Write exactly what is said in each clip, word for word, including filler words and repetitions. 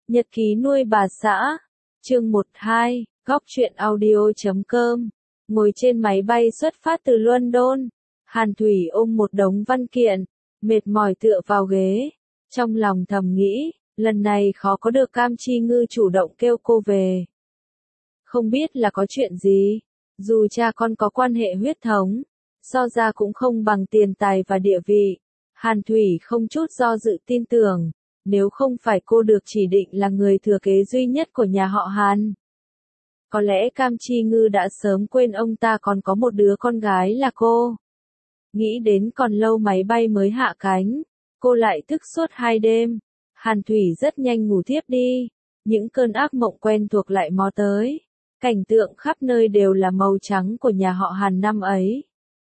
Nhật ký nuôi bà xã. Chương một hai, góc truyện audio chấm com. Ngồi trên máy bay xuất phát từ London, Hàn Thủy ôm một đống văn kiện, mệt mỏi tựa vào ghế. Trong lòng thầm nghĩ, lần này khó có được Cam Chi Ngư chủ động kêu cô về. Không biết là có chuyện gì, dù cha con có quan hệ huyết thống, so ra cũng không bằng tiền tài và địa vị. Hàn Thủy không chút do dự tin tưởng, nếu không phải cô được chỉ định là người thừa kế duy nhất của nhà họ Hàn. Có lẽ Cam Chi Ngư đã sớm quên ông ta còn có một đứa con gái là cô. Nghĩ đến còn lâu máy bay mới hạ cánh, cô lại thức suốt hai đêm. Hàn Thủy rất nhanh ngủ thiếp đi, những cơn ác mộng quen thuộc lại mò tới. Cảnh tượng khắp nơi đều là màu trắng của nhà họ Hàn năm ấy.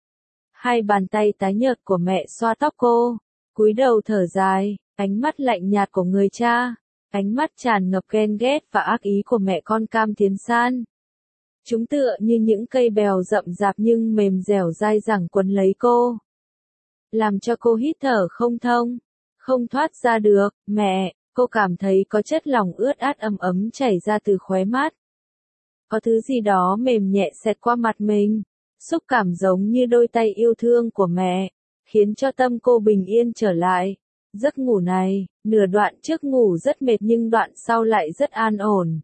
Hai bàn tay tái nhợt của mẹ xoa tóc cô, cúi đầu thở dài, ánh mắt lạnh nhạt của người cha, ánh mắt tràn ngập ghen ghét và ác ý của mẹ con Cam Thiến San. Chúng tựa như những cây bèo rậm rạp nhưng mềm dẻo dai dẳng quấn lấy cô, làm cho cô hít thở không thông, không thoát ra được. Mẹ, cô cảm thấy có chất lỏng ướt át ấm ấm chảy ra từ khóe mắt. Có thứ gì đó mềm nhẹ xẹt qua mặt mình, xúc cảm giống như đôi tay yêu thương của mẹ, khiến cho tâm cô bình yên trở lại. Giấc ngủ này, nửa đoạn trước ngủ rất mệt nhưng đoạn sau lại rất an ổn.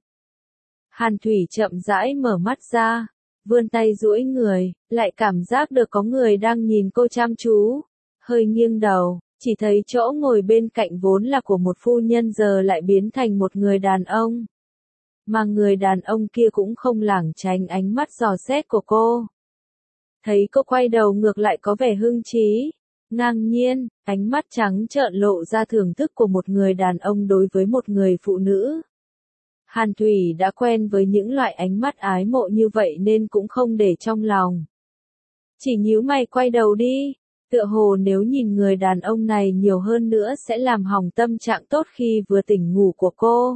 Hàn Thủy chậm rãi mở mắt ra, vươn tay duỗi người, lại cảm giác được có người đang nhìn cô chăm chú. Hơi nghiêng đầu, chỉ thấy chỗ ngồi bên cạnh vốn là của một phu nhân giờ lại biến thành một người đàn ông. Mà người đàn ông kia cũng không lảng tránh ánh mắt dò xét của cô. Thấy cô quay đầu ngược lại có vẻ hưng trí, ngang nhiên, ánh mắt trắng trợn lộ ra thưởng thức của một người đàn ông đối với một người phụ nữ. Hàn Thủy đã quen với những loại ánh mắt ái mộ như vậy nên cũng không để trong lòng. Chỉ nhíu mày quay đầu đi, tựa hồ nếu nhìn người đàn ông này nhiều hơn nữa sẽ làm hỏng tâm trạng tốt khi vừa tỉnh ngủ của cô.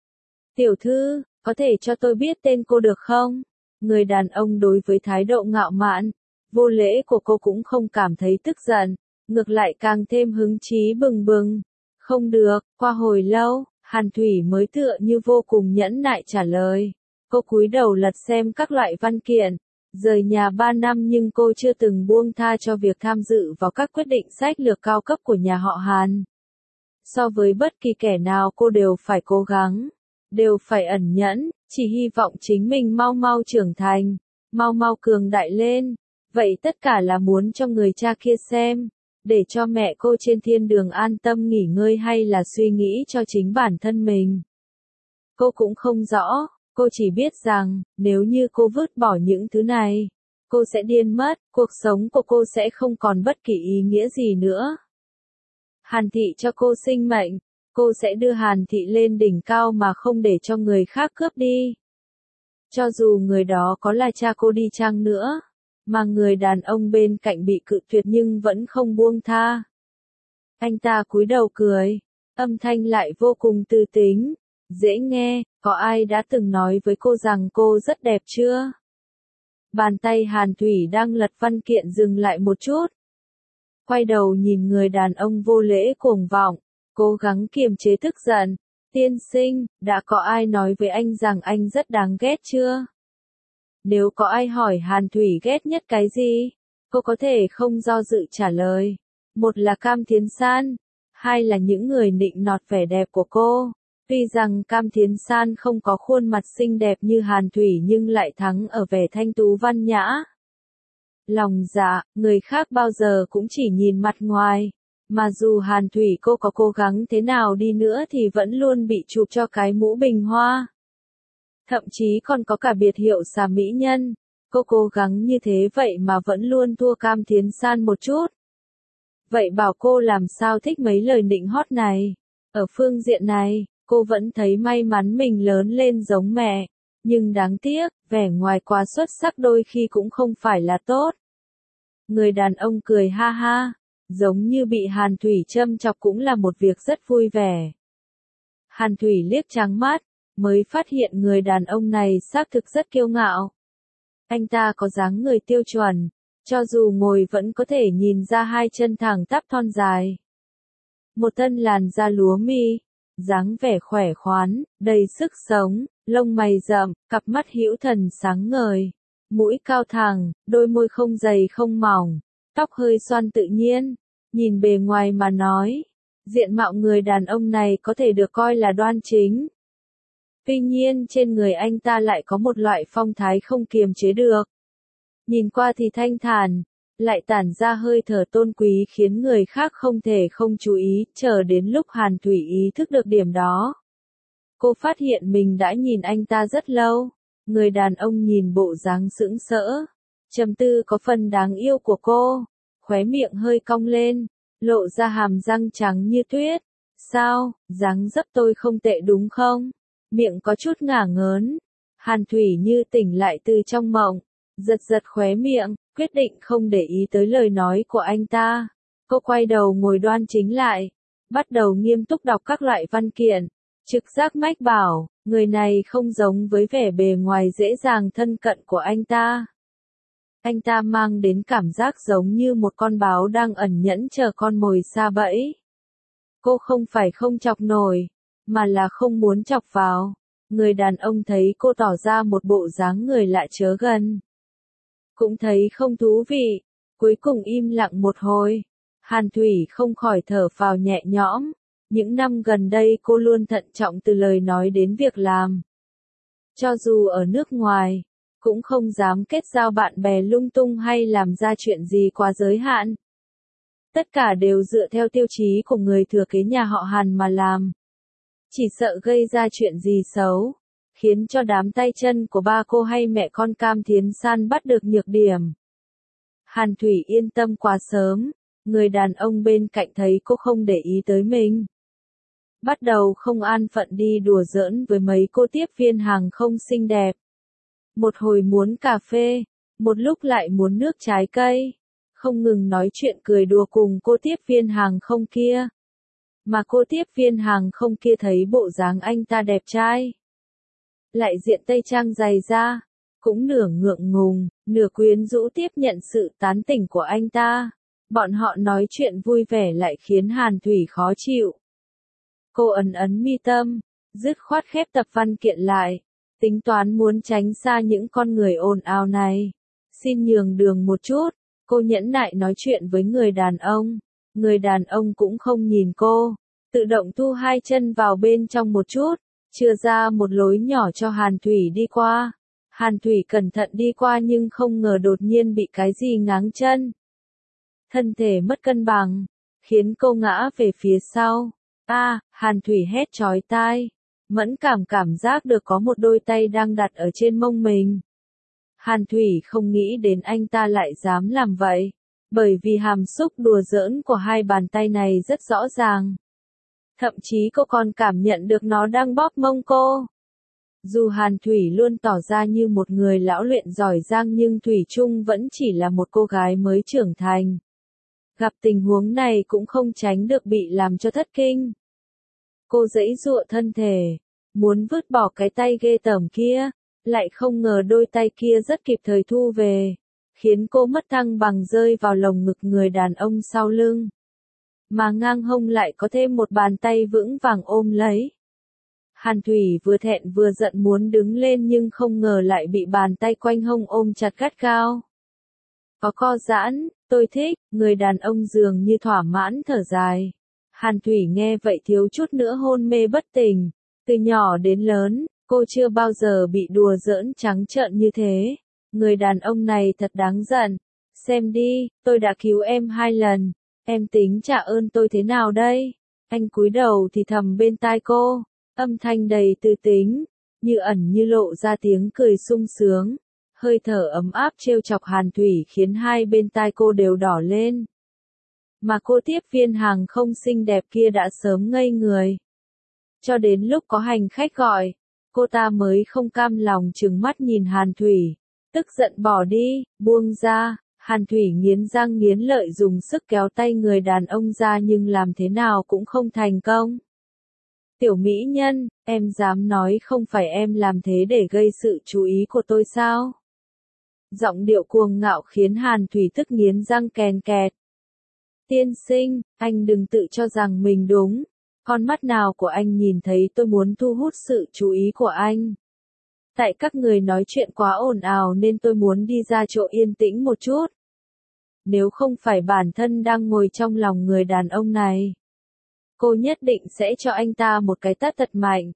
Tiểu thư, có thể cho tôi biết tên cô được không? Người đàn ông đối với thái độ ngạo mạn, vô lễ của cô cũng không cảm thấy tức giận, ngược lại càng thêm hứng chí bừng bừng. Không được, qua hồi lâu, Hàn Thủy mới tựa như vô cùng nhẫn nại trả lời. Cô cúi đầu lật xem các loại văn kiện. Rời nhà ba năm nhưng cô chưa từng buông tha cho việc tham dự vào các quyết định sách lược cao cấp của nhà họ Hàn. So với bất kỳ kẻ nào cô đều phải cố gắng, đều phải ẩn nhẫn, chỉ hy vọng chính mình mau mau trưởng thành, mau mau cường đại lên. Vậy tất cả là muốn cho người cha kia xem, để cho mẹ cô trên thiên đường an tâm nghỉ ngơi hay là suy nghĩ cho chính bản thân mình. Cô cũng không rõ, cô chỉ biết rằng, nếu như cô vứt bỏ những thứ này, cô sẽ điên mất, cuộc sống của cô sẽ không còn bất kỳ ý nghĩa gì nữa. Hàn Thị cho cô sinh mệnh, cô sẽ đưa Hàn Thị lên đỉnh cao mà không để cho người khác cướp đi. Cho dù người đó có là cha cô đi chăng nữa, mà người đàn ông bên cạnh bị cự tuyệt nhưng vẫn không buông tha. Anh ta cúi đầu cười, âm thanh lại vô cùng tư tính, dễ nghe. Có ai đã từng nói với cô rằng cô rất đẹp chưa? Bàn tay Hàn Thủy đang lật văn kiện dừng lại một chút. Quay đầu nhìn người đàn ông vô lễ cuồng vọng, cố gắng kiềm chế tức giận. Tiên sinh, đã có ai nói với anh rằng anh rất đáng ghét chưa? Nếu có ai hỏi Hàn Thủy ghét nhất cái gì, cô có thể không do dự trả lời. Một là Cam Thiến San, hai là những người nịnh nọt vẻ đẹp của cô. Tuy rằng Cam Thiến San không có khuôn mặt xinh đẹp như Hàn Thủy nhưng lại thắng ở vẻ thanh tú văn nhã. Lòng dạ, người khác bao giờ cũng chỉ nhìn mặt ngoài, mà dù Hàn Thủy cô có cố gắng thế nào đi nữa thì vẫn luôn bị chụp cho cái mũ bình hoa. Thậm chí còn có cả biệt hiệu xà mỹ nhân, cô cố gắng như thế vậy mà vẫn luôn thua Cam Thiến San một chút. Vậy bảo cô làm sao thích mấy lời nịnh hót này? Ở phương diện này, cô vẫn thấy may mắn mình lớn lên giống mẹ, nhưng đáng tiếc, vẻ ngoài quá xuất sắc đôi khi cũng không phải là tốt. Người đàn ông cười ha ha, giống như bị Hàn Thủy châm chọc cũng là một việc rất vui vẻ. Hàn Thủy liếc trắng mắt, mới phát hiện người đàn ông này xác thực rất kiêu ngạo. Anh ta có dáng người tiêu chuẩn, cho dù ngồi vẫn có thể nhìn ra hai chân thẳng tắp thon dài. Một thân làn da lúa mi, dáng vẻ khỏe khoắn, đầy sức sống, lông mày rậm, cặp mắt hữu thần sáng ngời, mũi cao thẳng, đôi môi không dày không mỏng, tóc hơi xoăn tự nhiên, nhìn bề ngoài mà nói, diện mạo người đàn ông này có thể được coi là đoan chính. Tuy nhiên trên người anh ta lại có một loại phong thái không kiềm chế được. Nhìn qua thì thanh thản, lại tản ra hơi thở tôn quý khiến người khác không thể không chú ý, chờ đến lúc Hàn Thủy ý thức được điểm đó. Cô phát hiện mình đã nhìn anh ta rất lâu, người đàn ông nhìn bộ dáng sững sỡ, trầm tư có phần đáng yêu của cô, khóe miệng hơi cong lên, lộ ra hàm răng trắng như tuyết. Sao, dáng dấp tôi không tệ đúng không? Miệng có chút ngả ngớn. Hàn Thủy như tỉnh lại từ trong mộng, giật giật khóe miệng, quyết định không để ý tới lời nói của anh ta. Cô quay đầu ngồi đoan chính lại, bắt đầu nghiêm túc đọc các loại văn kiện. Trực giác mách bảo, người này không giống với vẻ bề ngoài dễ dàng thân cận của anh ta. Anh ta mang đến cảm giác giống như một con báo đang ẩn nhẫn chờ con mồi sa bẫy. Cô không phải không chọc nổi, mà là không muốn chọc vào. Người đàn ông thấy cô tỏ ra một bộ dáng người lạ chớ gần. Cũng thấy không thú vị, cuối cùng im lặng một hồi. Hàn Thủy không khỏi thở phào nhẹ nhõm. Những năm gần đây cô luôn thận trọng từ lời nói đến việc làm. Cho dù ở nước ngoài, cũng không dám kết giao bạn bè lung tung hay làm ra chuyện gì quá giới hạn. Tất cả đều dựa theo tiêu chí của người thừa kế nhà họ Hàn mà làm. Chỉ sợ gây ra chuyện gì xấu, khiến cho đám tay chân của ba cô hay mẹ con Cam Thiến San bắt được nhược điểm. Hàn Thủy yên tâm quá sớm, người đàn ông bên cạnh thấy cô không để ý tới mình. Bắt đầu không an phận đi đùa giỡn với mấy cô tiếp viên hàng không xinh đẹp. Một hồi muốn cà phê, một lúc lại muốn nước trái cây, không ngừng nói chuyện cười đùa cùng cô tiếp viên hàng không kia. Mà cô tiếp viên hàng không kia thấy bộ dáng anh ta đẹp trai. Lại diện tây trang dày da, cũng nửa ngượng ngùng, nửa quyến rũ tiếp nhận sự tán tỉnh của anh ta. Bọn họ nói chuyện vui vẻ lại khiến Hàn Thủy khó chịu. Cô ấn ấn mi tâm, dứt khoát khép tập văn kiện lại, tính toán muốn tránh xa những con người ồn ào này. Xin nhường đường một chút, cô nhẫn nại nói chuyện với người đàn ông. Người đàn ông cũng không nhìn cô, tự động thu hai chân vào bên trong một chút, chừa ra một lối nhỏ cho Hàn Thủy đi qua. Hàn Thủy cẩn thận đi qua nhưng không ngờ đột nhiên bị cái gì ngáng chân. Thân thể mất cân bằng, khiến cô ngã về phía sau. A, à, Hàn Thủy hét chói tai, mẫn cảm cảm giác được có một đôi tay đang đặt ở trên mông mình. Hàn Thủy không nghĩ đến anh ta lại dám làm vậy, bởi vì hàm xúc đùa giỡn của hai bàn tay này rất rõ ràng. Thậm chí cô còn cảm nhận được nó đang bóp mông cô. Dù Hàn Thủy luôn tỏ ra như một người lão luyện giỏi giang nhưng Thủy chung vẫn chỉ là một cô gái mới trưởng thành. Gặp tình huống này cũng không tránh được bị làm cho thất kinh. Cô giãy giụa thân thể, muốn vứt bỏ cái tay ghê tởm kia, lại không ngờ đôi tay kia rất kịp thời thu về, khiến cô mất thăng bằng rơi vào lồng ngực người đàn ông sau lưng. Mà ngang hông lại có thêm một bàn tay vững vàng ôm lấy. Hàn Thủy vừa thẹn vừa giận muốn đứng lên nhưng không ngờ lại bị bàn tay quanh hông ôm chặt gắt gao. Có co giãn, tôi thích, người đàn ông dường như thỏa mãn thở dài. Hàn Thủy nghe vậy thiếu chút nữa hôn mê bất tỉnh. Từ nhỏ đến lớn, cô chưa bao giờ bị đùa giỡn trắng trợn như thế. Người đàn ông này thật đáng giận. Xem đi, tôi đã cứu em hai lần. Em tính trả ơn tôi thế nào đây? Anh cúi đầu thì thầm bên tai cô, âm thanh đầy tư tính, như ẩn như lộ ra tiếng cười sung sướng. Hơi thở ấm áp trêu chọc Hàn Thủy khiến hai bên tai cô đều đỏ lên. Mà cô tiếp viên hàng không xinh đẹp kia đã sớm ngây người. Cho đến lúc có hành khách gọi, cô ta mới không cam lòng trừng mắt nhìn Hàn Thủy, tức giận bỏ đi, buông ra. Hàn Thủy nghiến răng nghiến lợi dùng sức kéo tay người đàn ông ra nhưng làm thế nào cũng không thành công. Tiểu mỹ nhân, em dám nói không phải em làm thế để gây sự chú ý của tôi sao? Giọng điệu cuồng ngạo khiến Hàn Thủy tức nghiến răng kèn kẹt. Tiên sinh, anh đừng tự cho rằng mình đúng. Con mắt nào của anh nhìn thấy tôi muốn thu hút sự chú ý của anh? Tại các người nói chuyện quá ồn ào nên tôi muốn đi ra chỗ yên tĩnh một chút. Nếu không phải bản thân đang ngồi trong lòng người đàn ông này, cô nhất định sẽ cho anh ta một cái tát thật mạnh.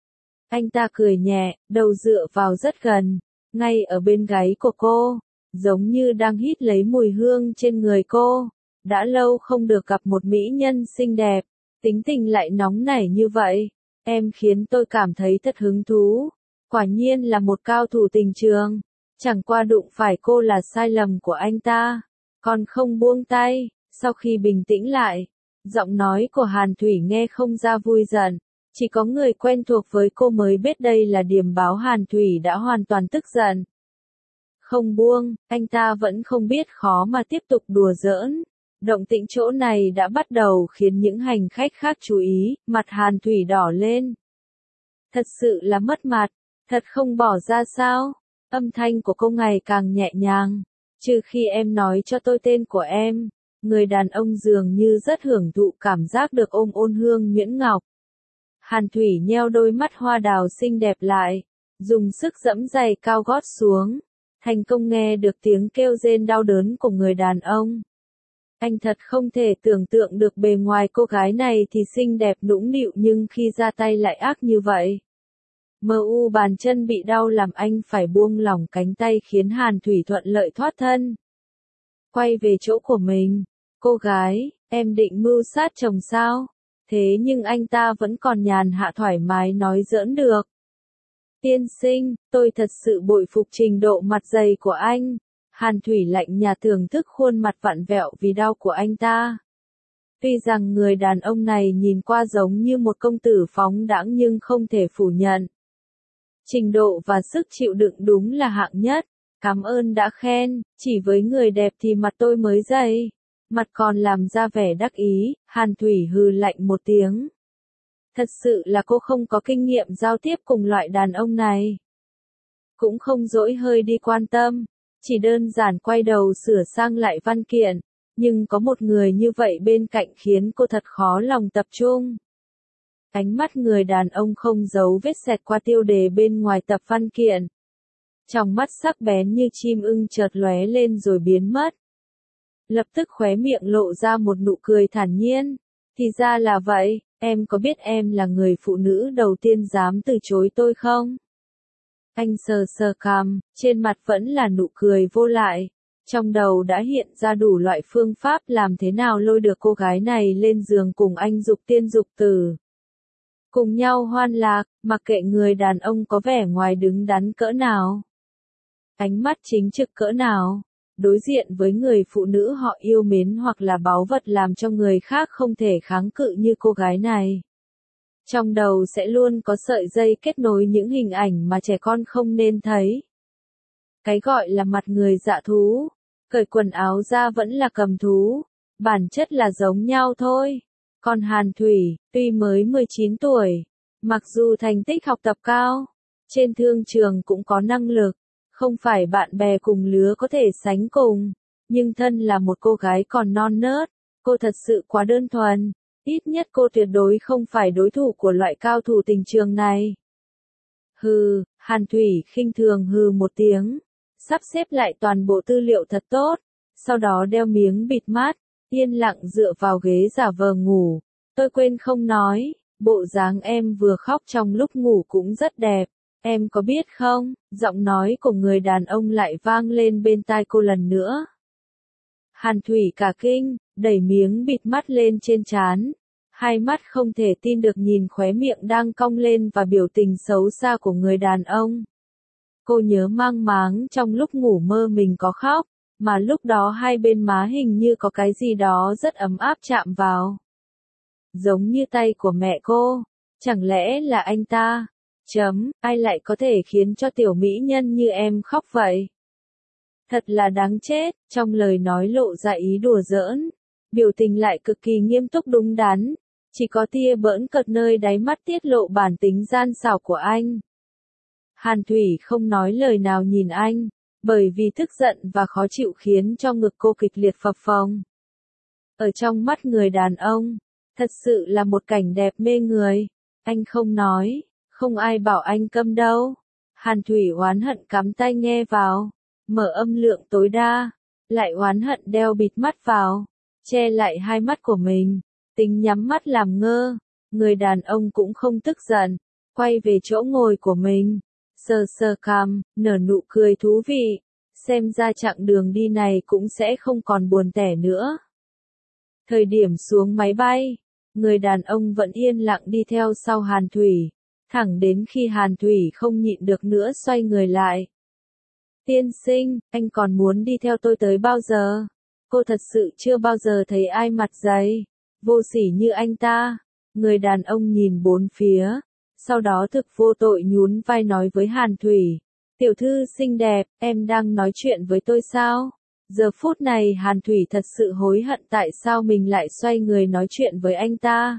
Anh ta cười nhẹ, đầu dựa vào rất gần, ngay ở bên gáy của cô, giống như đang hít lấy mùi hương trên người cô. Đã lâu không được gặp một mỹ nhân xinh đẹp, tính tình lại nóng nảy như vậy. Em khiến tôi cảm thấy thật hứng thú. Quả nhiên là một cao thủ tình trường. Chẳng qua đụng phải cô là sai lầm của anh ta. Còn không buông tay. Sau khi bình tĩnh lại, giọng nói của Hàn Thủy nghe không ra vui giận. Chỉ có người quen thuộc với cô mới biết đây là điểm báo Hàn Thủy đã hoàn toàn tức giận. Không buông, anh ta vẫn không biết khó mà tiếp tục đùa giỡn. Động tĩnh chỗ này đã bắt đầu khiến những hành khách khác chú ý, mặt Hàn Thủy đỏ lên. Thật sự là mất mặt, thật không bỏ ra sao? Âm thanh của cô ngày càng nhẹ nhàng. Trừ khi em nói cho tôi tên của em, người đàn ông dường như rất hưởng thụ cảm giác được ôm ôn hương nhuyễn ngọc. Hàn Thủy nheo đôi mắt hoa đào xinh đẹp lại, dùng sức giẫm giày cao gót xuống, thành công nghe được tiếng kêu rên đau đớn của người đàn ông. Anh thật không thể tưởng tượng được bề ngoài cô gái này thì xinh đẹp nũng nịu nhưng khi ra tay lại ác như vậy. Mờ u bàn chân bị đau làm anh phải buông lỏng cánh tay khiến Hàn Thủy thuận lợi thoát thân. Quay về chỗ của mình, cô gái, em định mưu sát chồng sao? Thế nhưng anh ta vẫn còn nhàn hạ thoải mái nói giỡn được. Tiên sinh, tôi thật sự bội phục trình độ mặt dày của anh. Hàn Thủy lạnh nhạt thưởng thức khuôn mặt vặn vẹo vì đau của anh ta. Tuy rằng người đàn ông này nhìn qua giống như một công tử phóng đãng nhưng không thể phủ nhận. Trình độ và sức chịu đựng đúng là hạng nhất. Cảm ơn đã khen, chỉ với người đẹp thì mặt tôi mới dày. Mặt còn làm ra vẻ đắc ý, Hàn Thủy hừ lạnh một tiếng. Thật sự là cô không có kinh nghiệm giao tiếp cùng loại đàn ông này. Cũng không dỗi hơi đi quan tâm, chỉ đơn giản quay đầu sửa sang lại văn kiện, nhưng có một người như vậy bên cạnh khiến cô thật khó lòng tập trung. Ánh mắt người đàn ông không giấu vết xẹt qua tiêu đề bên ngoài tập văn kiện. Trong mắt sắc bén như chim ưng chợt lóe lên rồi biến mất. Lập tức khóe miệng lộ ra một nụ cười thản nhiên. Thì ra là vậy, em có biết em là người phụ nữ đầu tiên dám từ chối tôi không? Anh sờ sờ cằm, trên mặt vẫn là nụ cười vô lại. Trong đầu đã hiện ra đủ loại phương pháp làm thế nào lôi được cô gái này lên giường cùng anh dục tiên dục tử. Cùng nhau hoan lạc, mặc kệ người đàn ông có vẻ ngoài đứng đắn cỡ nào. Ánh mắt chính trực cỡ nào. Đối diện với người phụ nữ họ yêu mến hoặc là báu vật làm cho người khác không thể kháng cự như cô gái này. Trong đầu sẽ luôn có sợi dây kết nối những hình ảnh mà trẻ con không nên thấy. Cái gọi là mặt người dạ thú, cởi quần áo ra vẫn là cầm thú, bản chất là giống nhau thôi. Còn Hàn Thủy, tuy mới mười chín tuổi, mặc dù thành tích học tập cao, trên thương trường cũng có năng lực, không phải bạn bè cùng lứa có thể sánh cùng, nhưng thân là một cô gái còn non nớt, cô thật sự quá đơn thuần, ít nhất cô tuyệt đối không phải đối thủ của loại cao thủ tình trường này. Hừ, Hàn Thủy khinh thường hừ một tiếng, sắp xếp lại toàn bộ tư liệu thật tốt, sau đó đeo miếng bịt mắt, yên lặng dựa vào ghế giả vờ ngủ. Tôi quên không nói, bộ dáng em vừa khóc trong lúc ngủ cũng rất đẹp. Em có biết không, giọng nói của người đàn ông lại vang lên bên tai cô lần nữa. Hàn Thủy cả kinh, đẩy miếng bịt mắt lên trên trán. Hai mắt không thể tin được nhìn khóe miệng đang cong lên và biểu tình xấu xa của người đàn ông. Cô nhớ mang máng trong lúc ngủ mơ mình có khóc, mà lúc đó hai bên má hình như có cái gì đó rất ấm áp chạm vào. Giống như tay của mẹ cô, chẳng lẽ là anh ta? Chấm, ai lại có thể khiến cho tiểu mỹ nhân như em khóc vậy? Thật là đáng chết, trong lời nói lộ ra ý đùa giỡn, biểu tình lại cực kỳ nghiêm túc đúng đắn, chỉ có tia bỡn cợt nơi đáy mắt tiết lộ bản tính gian xảo của anh. Hàn Thủy không nói lời nào nhìn anh, bởi vì tức giận và khó chịu khiến cho ngực cô kịch liệt phập phồng. Ở trong mắt người đàn ông, Thật sự là một cảnh đẹp mê người. Anh không nói, không ai bảo anh câm đâu. Hàn Thủy oán hận cắm tai nghe vào, mở âm lượng tối đa, lại oán hận đeo bịt mắt vào, che lại hai mắt của mình, tính nhắm mắt làm ngơ. Người đàn ông cũng không tức giận, quay về chỗ ngồi của mình, sờ sờ cằm, nở nụ cười thú vị, xem ra chặng đường đi này cũng sẽ không còn buồn tẻ nữa. Thời điểm xuống máy bay, người đàn ông vẫn yên lặng đi theo sau Hàn Thủy, thẳng đến khi Hàn Thủy không nhịn được nữa xoay người lại. Tiên sinh, anh còn muốn đi theo tôi tới bao giờ? Cô thật sự chưa bao giờ thấy ai mặt dày, vô sỉ như anh ta. Người đàn ông nhìn bốn phía, sau đó thực vô tội nhún vai nói với Hàn Thủy. Tiểu thư xinh đẹp, em đang nói chuyện với tôi sao? Giờ phút này Hàn Thủy thật sự hối hận tại sao mình lại xoay người nói chuyện với anh ta.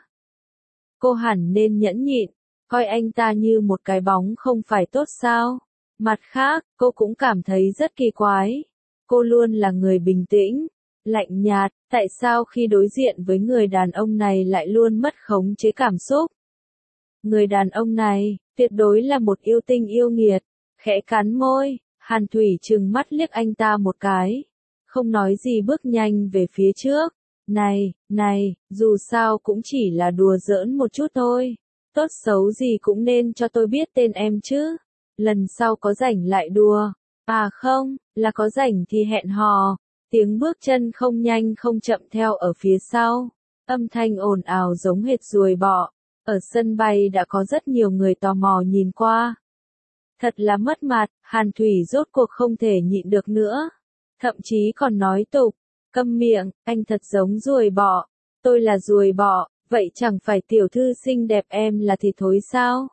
Cô hẳn nên nhẫn nhịn, coi anh ta như một cái bóng không phải tốt sao? Mặt khác, cô cũng cảm thấy rất kỳ quái. Cô luôn là người bình tĩnh, lạnh nhạt, tại sao khi đối diện với người đàn ông này lại luôn mất khống chế cảm xúc? Người đàn ông này, tuyệt đối là một yêu tinh yêu nghiệt. Khẽ cắn môi, Hàn Thủy trừng mắt liếc anh ta một cái, không nói gì bước nhanh về phía trước. Này, này, dù sao cũng chỉ là đùa giỡn một chút thôi. Tốt xấu gì cũng nên cho tôi biết tên em chứ. Lần sau có rảnh lại đùa. À không, là có rảnh thì hẹn hò. Tiếng bước chân không nhanh không chậm theo ở phía sau. Âm thanh ồn ào giống hệt ruồi bọ. Ở sân bay đã có rất nhiều người tò mò nhìn qua. Thật là mất mặt, Hàn Thủy rốt cuộc không thể nhịn được nữa. Thậm chí còn nói tục, câm miệng, anh thật giống ruồi bọ. Tôi là ruồi bọ, vậy chẳng phải tiểu thư xinh đẹp em là thịt thối sao?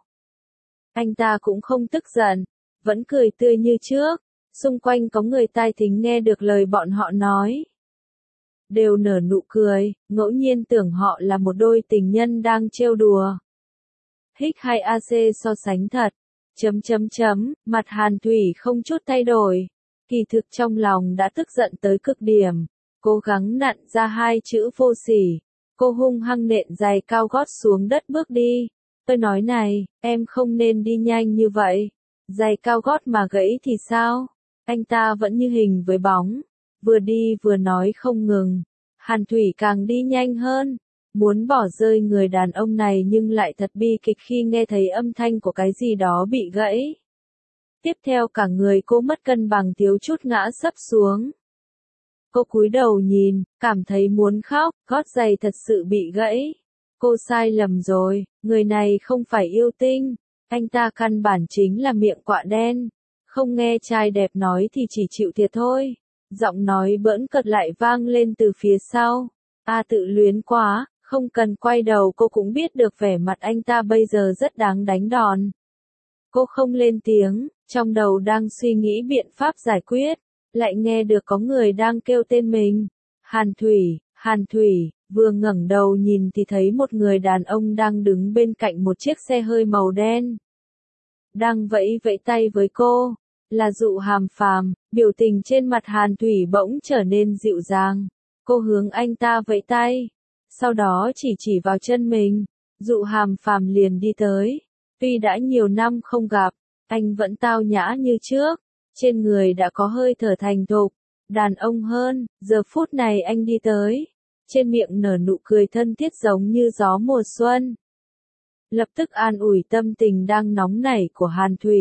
Anh ta cũng không tức giận, vẫn cười tươi như trước. Xung quanh có người tai thính nghe được lời bọn họ nói. Đều nở nụ cười, ngẫu nhiên tưởng họ là một đôi tình nhân đang trêu đùa. Hích hai a xê so sánh thật. Chấm chấm chấm, mặt Hàn Thủy không chút thay đổi. Kỳ thực trong lòng đã tức giận tới cực điểm. Cố gắng nặn ra hai chữ vô sỉ. Cô hung hăng nện giày cao gót xuống đất bước đi. Tôi nói này, em không nên đi nhanh như vậy. Giày cao gót mà gãy thì sao? Anh ta vẫn như hình với bóng. Vừa đi vừa nói không ngừng. Hàn Thủy càng đi nhanh hơn. Muốn bỏ rơi người đàn ông này nhưng lại thật bi kịch khi nghe thấy âm thanh của cái gì đó bị gãy. Tiếp theo cả người cô mất cân bằng thiếu chút ngã sấp xuống. Cô cúi đầu nhìn, cảm thấy muốn khóc, gót giày thật sự bị gãy. Cô sai lầm rồi, người này không phải yêu tinh, anh ta căn bản chính là miệng quạ đen. Không nghe trai đẹp nói thì chỉ chịu thiệt thôi. Giọng nói bỡn cợt lại vang lên từ phía sau. A tự luyến quá. Không cần quay đầu cô cũng biết được vẻ mặt anh ta bây giờ rất đáng đánh đòn. Cô không lên tiếng, trong đầu đang suy nghĩ biện pháp giải quyết, lại nghe được có người đang kêu tên mình. Hàn Thủy, Hàn Thủy, vừa ngẩng đầu nhìn thì thấy một người đàn ông đang đứng bên cạnh một chiếc xe hơi màu đen. Đang vẫy vẫy tay với cô, là Dụ Hàm Phàm, biểu tình trên mặt Hàn Thủy bỗng trở nên dịu dàng. Cô hướng anh ta vẫy tay. Sau đó chỉ chỉ vào chân mình, Dụ Hàm Phàm liền đi tới. Tuy đã nhiều năm không gặp, anh vẫn tao nhã như trước, trên người đã có hơi thở thành thục, đàn ông hơn. Giờ phút này anh đi tới, trên miệng nở nụ cười thân thiết giống như gió mùa xuân. Lập tức an ủi tâm tình đang nóng nảy của Hàn Thủy.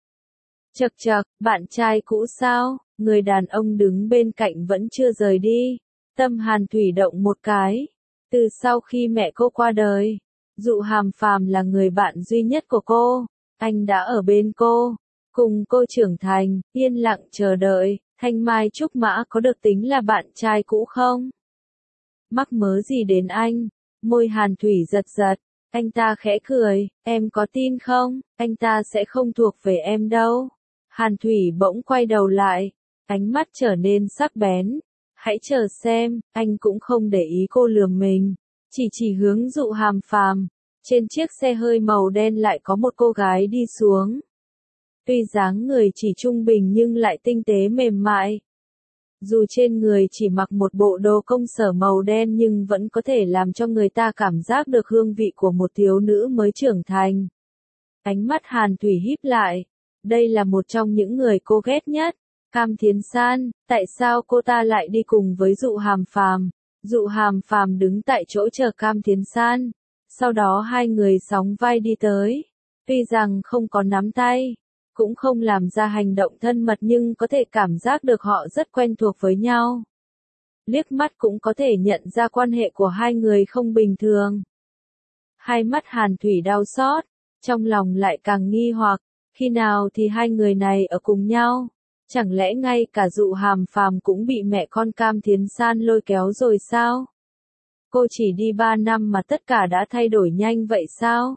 Chậc chậc, bạn trai cũ sao? Người đàn ông đứng bên cạnh vẫn chưa rời đi. Tâm Hàn Thủy động một cái. Từ sau khi mẹ cô qua đời, Dụ Hàm Phàm là người bạn duy nhất của cô. Anh đã ở bên cô, cùng cô trưởng thành, yên lặng chờ đợi. Thanh Mai Trúc Mã có được tính là bạn trai cũ không? Mắc mớ gì đến anh? Môi Hàn Thủy giật giật. Anh ta khẽ cười, em có tin không? Anh ta sẽ không thuộc về em đâu. Hàn Thủy bỗng quay đầu lại, ánh mắt trở nên sắc bén. Hãy chờ xem, anh cũng không để ý cô lườm mình, chỉ chỉ hướng Dụ Hàm Phàm. Trên chiếc xe hơi màu đen lại có một cô gái đi xuống. Tuy dáng người chỉ trung bình nhưng lại tinh tế mềm mại. Dù trên người chỉ mặc một bộ đồ công sở màu đen nhưng vẫn có thể làm cho người ta cảm giác được hương vị của một thiếu nữ mới trưởng thành. Ánh mắt Hàn Thủy híp lại. Đây là một trong những người cô ghét nhất. Cam Thiến San, tại sao cô ta lại đi cùng với Dụ Hàm Phàm? Dụ Hàm Phàm đứng tại chỗ chờ Cam Thiến San. Sau đó hai người sóng vai đi tới. Tuy rằng không có nắm tay, cũng không làm ra hành động thân mật nhưng có thể cảm giác được họ rất quen thuộc với nhau. Liếc mắt cũng có thể nhận ra quan hệ của hai người không bình thường. Hai mắt Hàn Thủy đau xót, trong lòng lại càng nghi hoặc, khi nào thì hai người này ở cùng nhau? Chẳng lẽ ngay cả Dụ Hàm Phàm cũng bị mẹ con Cam Thiến San lôi kéo rồi sao? Cô chỉ đi ba năm mà tất cả đã thay đổi nhanh vậy sao?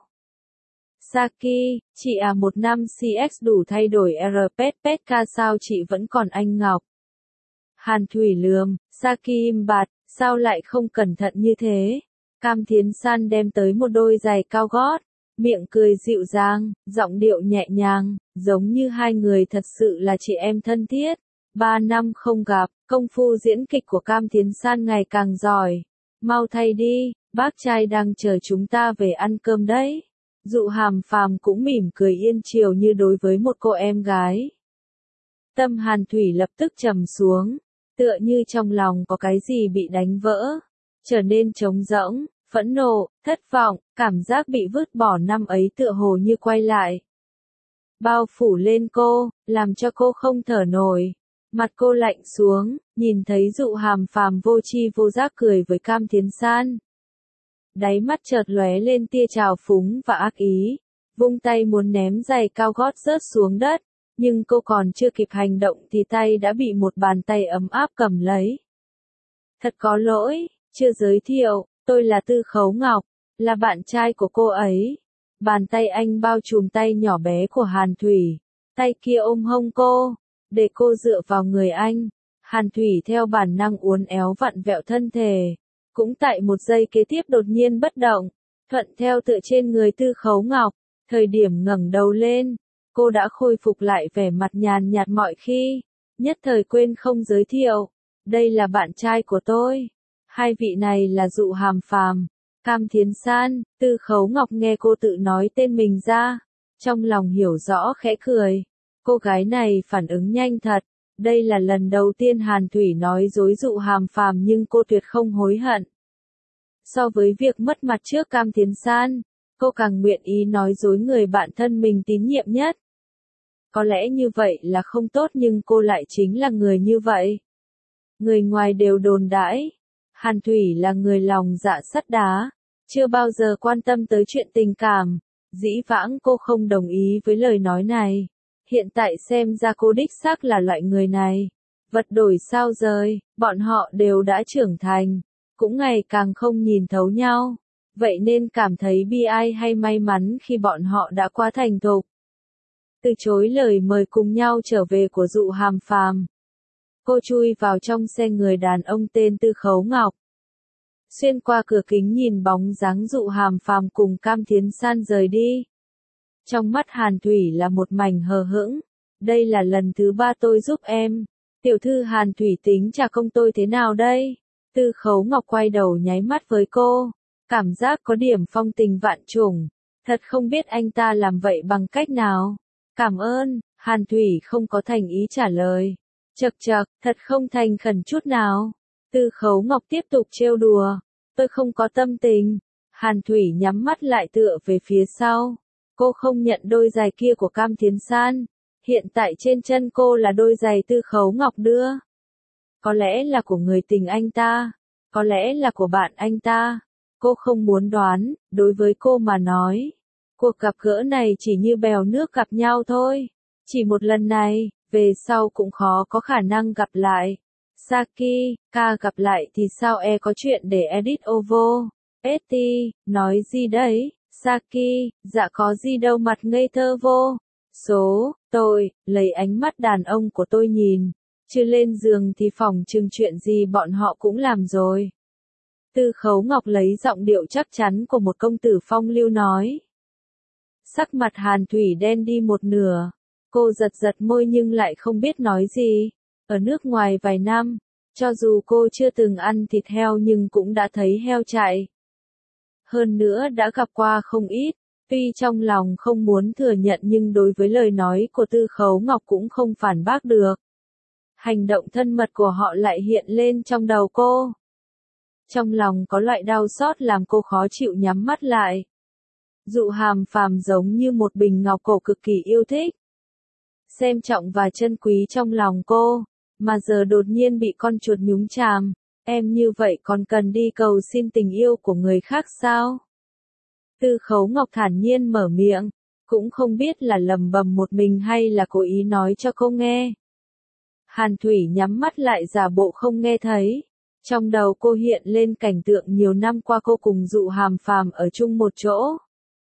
Saki, chị à một năm xê ích đủ thay đổi R P P K sao chị vẫn còn anh Ngọc? Hàn Thủy lườm, Saki im bặt, sao lại không cẩn thận như thế? Cam Thiến San đem tới một đôi giày cao gót, miệng cười dịu dàng, giọng điệu nhẹ nhàng, giống như hai người thật sự là chị em thân thiết. Ba năm không gặp, công phu diễn kịch của Cam Thiến San ngày càng giỏi. Mau thay đi, bác trai đang chờ chúng ta về ăn cơm đấy. Dụ Hàm Phàm cũng mỉm cười yên chiều như đối với một cô em gái. Tâm Hàn Thủy lập tức trầm xuống, tựa như trong lòng có cái gì bị đánh vỡ, trở nên trống rỗng, phẫn nộ, thất vọng, cảm giác bị vứt bỏ năm ấy tựa hồ như quay lại. Bao phủ lên cô, làm cho cô không thở nổi. Mặt cô lạnh xuống, nhìn thấy Dụ Hàm Phàm vô tri vô giác cười với Cam Thiến San. Đáy mắt chợt lóe lên tia trào phúng và ác ý, vung tay muốn ném giày cao gót rớt xuống đất, nhưng cô còn chưa kịp hành động thì tay đã bị một bàn tay ấm áp cầm lấy. Thật có lỗi, chưa giới thiệu, tôi là Tư Khấu Ngọc, là bạn trai của cô ấy. Bàn tay anh bao trùm tay nhỏ bé của Hàn Thủy, tay kia ôm hông cô, để cô dựa vào người anh. Hàn Thủy theo bản năng uốn éo vặn vẹo thân thể. Cũng tại một giây kế tiếp đột nhiên bất động, thuận theo tựa trên người Tư Khấu Ngọc, thời điểm ngẩng đầu lên, cô đã khôi phục lại vẻ mặt nhàn nhạt mọi khi, nhất thời quên không giới thiệu, đây là bạn trai của tôi. Hai vị này là Dụ Hàm Phàm, Cam Thiến San. Tư Khấu Ngọc nghe cô tự nói tên mình ra, trong lòng hiểu rõ khẽ cười, cô gái này phản ứng nhanh thật. Đây là lần đầu tiên Hàn Thủy nói dối Dụ Hàm Phàm nhưng cô tuyệt không hối hận. So với việc mất mặt trước Cam Thiến San, cô càng nguyện ý nói dối người bạn thân mình tín nhiệm nhất. Có lẽ như vậy là không tốt nhưng cô lại chính là người như vậy. Người ngoài đều đồn đãi, Hàn Thủy là người lòng dạ sắt đá, chưa bao giờ quan tâm tới chuyện tình cảm. Dĩ vãng cô không đồng ý với lời nói này. Hiện tại xem ra cô đích xác là loại người này. Vật đổi sao rời, bọn họ đều đã trưởng thành, cũng ngày càng không nhìn thấu nhau. Vậy nên cảm thấy bi ai hay may mắn khi bọn họ đã quá thành thục. Từ chối lời mời cùng nhau trở về của Dụ Hàm Phàm, cô chui vào trong xe người đàn ông tên Tư Khấu Ngọc. Xuyên qua cửa kính nhìn bóng dáng Dụ Hàm Phàm cùng Cam Thiến San rời đi. Trong mắt Hàn Thủy là một mảnh hờ hững. Đây là lần thứ ba tôi giúp em. Tiểu thư Hàn Thủy tính trả công tôi thế nào đây? Tư Khấu Ngọc quay đầu nháy mắt với cô. Cảm giác có điểm phong tình vạn trùng. Thật không biết anh ta làm vậy bằng cách nào. Cảm ơn, Hàn Thủy không có thành ý trả lời. Chậc chậc, thật không thành khẩn chút nào. Tư Khấu Ngọc tiếp tục trêu đùa. Tôi không có tâm tình. Hàn Thủy nhắm mắt lại tựa về phía sau. Cô không nhận đôi giày kia của Cam Thiến San. Hiện tại trên chân cô là đôi giày Tư Khấu Ngọc đưa. Có lẽ là của người tình anh ta. Có lẽ là của bạn anh ta. Cô không muốn đoán, đối với cô mà nói. Cuộc gặp gỡ này chỉ như bèo nước gặp nhau thôi. Chỉ một lần này, về sau cũng khó có khả năng gặp lại. Saki, ca gặp lại thì sao e có chuyện để edit ovo. Etty, nói gì đấy? Saki, dạ có gì đâu mặt ngây thơ vô. Số, tôi, lấy ánh mắt đàn ông của tôi nhìn. Chưa lên giường thì phòng chừng chuyện gì bọn họ cũng làm rồi. Tư Khấu Ngọc lấy giọng điệu chắc chắn của một công tử phong lưu nói. Sắc mặt Hàn Thủy đen đi một nửa. Cô giật giật môi nhưng lại không biết nói gì. Ở nước ngoài vài năm, cho dù cô chưa từng ăn thịt heo nhưng cũng đã thấy heo chạy. Hơn nữa đã gặp qua không ít, tuy trong lòng không muốn thừa nhận nhưng đối với lời nói của Tư Khấu Ngọc cũng không phản bác được. Hành động thân mật của họ lại hiện lên trong đầu cô. Trong lòng có loại đau xót làm cô khó chịu nhắm mắt lại. Dụ Hàm Phàm giống như một bình ngọc cổ cực kỳ yêu thích, xem trọng và trân quý trong lòng cô, mà giờ đột nhiên bị con chuột nhúng chàm, em như vậy còn cần đi cầu xin tình yêu của người khác sao? Tư Khấu Ngọc thản nhiên mở miệng, cũng không biết là lầm bầm một mình hay là cố ý nói cho cô nghe. Hàn Thủy nhắm mắt lại giả bộ không nghe thấy. Trong đầu cô hiện lên cảnh tượng nhiều năm qua cô cùng Dụ Hàm Phàm ở chung một chỗ.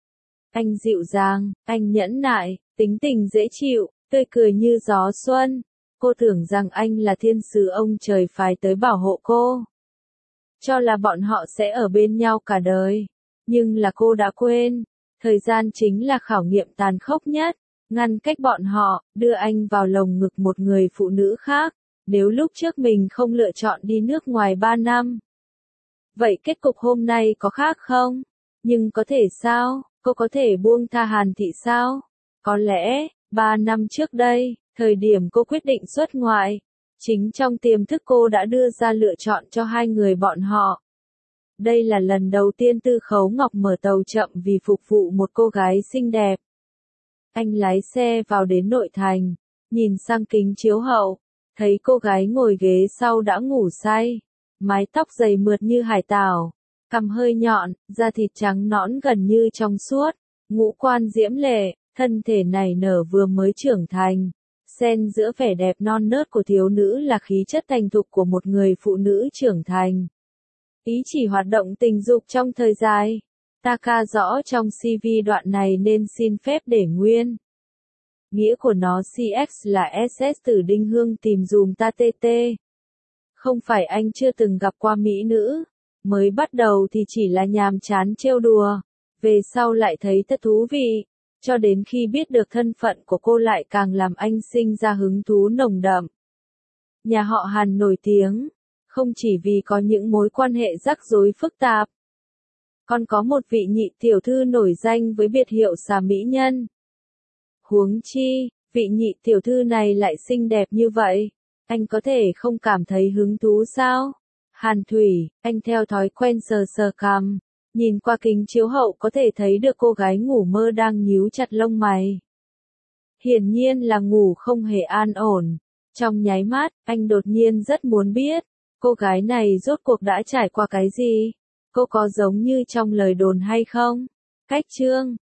Anh dịu dàng, anh nhẫn nại, tính tình dễ chịu, tươi cười như gió xuân. Cô tưởng rằng anh là thiên sứ ông trời phái tới bảo hộ cô. Cho là bọn họ sẽ ở bên nhau cả đời. Nhưng là cô đã quên, thời gian chính là khảo nghiệm tàn khốc nhất, ngăn cách bọn họ, đưa anh vào lồng ngực một người phụ nữ khác. Nếu lúc trước mình không lựa chọn đi nước ngoài ba năm, vậy kết cục hôm nay có khác không? Nhưng có thể sao? Cô có thể buông tha Hàn Thị sao? Có lẽ, ba năm trước đây, thời điểm cô quyết định xuất ngoại, chính trong tiềm thức cô đã đưa ra lựa chọn cho hai người bọn họ. Đây là lần đầu tiên Tư Khấu Ngọc mở tàu chậm vì phục vụ một cô gái xinh đẹp. Anh lái xe vào đến nội thành, nhìn sang kính chiếu hậu, thấy cô gái ngồi ghế sau đã ngủ say, mái tóc dày mượt như hải tảo, cằm hơi nhọn, da thịt trắng nõn gần như trong suốt, ngũ quan diễm lệ, thân thể nảy nở vừa mới trưởng thành, xen giữa vẻ đẹp non nớt của thiếu nữ là khí chất thành thục của một người phụ nữ trưởng thành. Ý chỉ hoạt động tình dục trong thời dài. Ta ca rõ trong xê vê đoạn này nên xin phép để nguyên. Nghĩa của nó xê ích là ét ét từ Đinh Hương tìm dùm ta tê tê. Không phải anh chưa từng gặp qua mỹ nữ. Mới bắt đầu thì chỉ là nhàm chán trêu đùa. Về sau lại thấy thật thú vị. Cho đến khi biết được thân phận của cô lại càng làm anh sinh ra hứng thú nồng đậm. Nhà họ Hàn nổi tiếng. Không chỉ vì có những mối quan hệ rắc rối phức tạp. Còn có một vị nhị tiểu thư nổi danh với biệt hiệu xà mỹ nhân. Huống chi, vị nhị tiểu thư này lại xinh đẹp như vậy. Anh có thể không cảm thấy hứng thú sao? Hàn Thủy, anh theo thói quen sờ sờ cằm. Nhìn qua kính chiếu hậu có thể thấy được cô gái ngủ mơ đang nhíu chặt lông mày. Hiển nhiên là ngủ không hề an ổn. Trong nháy mắt, anh đột nhiên rất muốn biết. Cô gái này rốt cuộc đã trải qua cái gì? Cô có giống như trong lời đồn hay không? Cách chương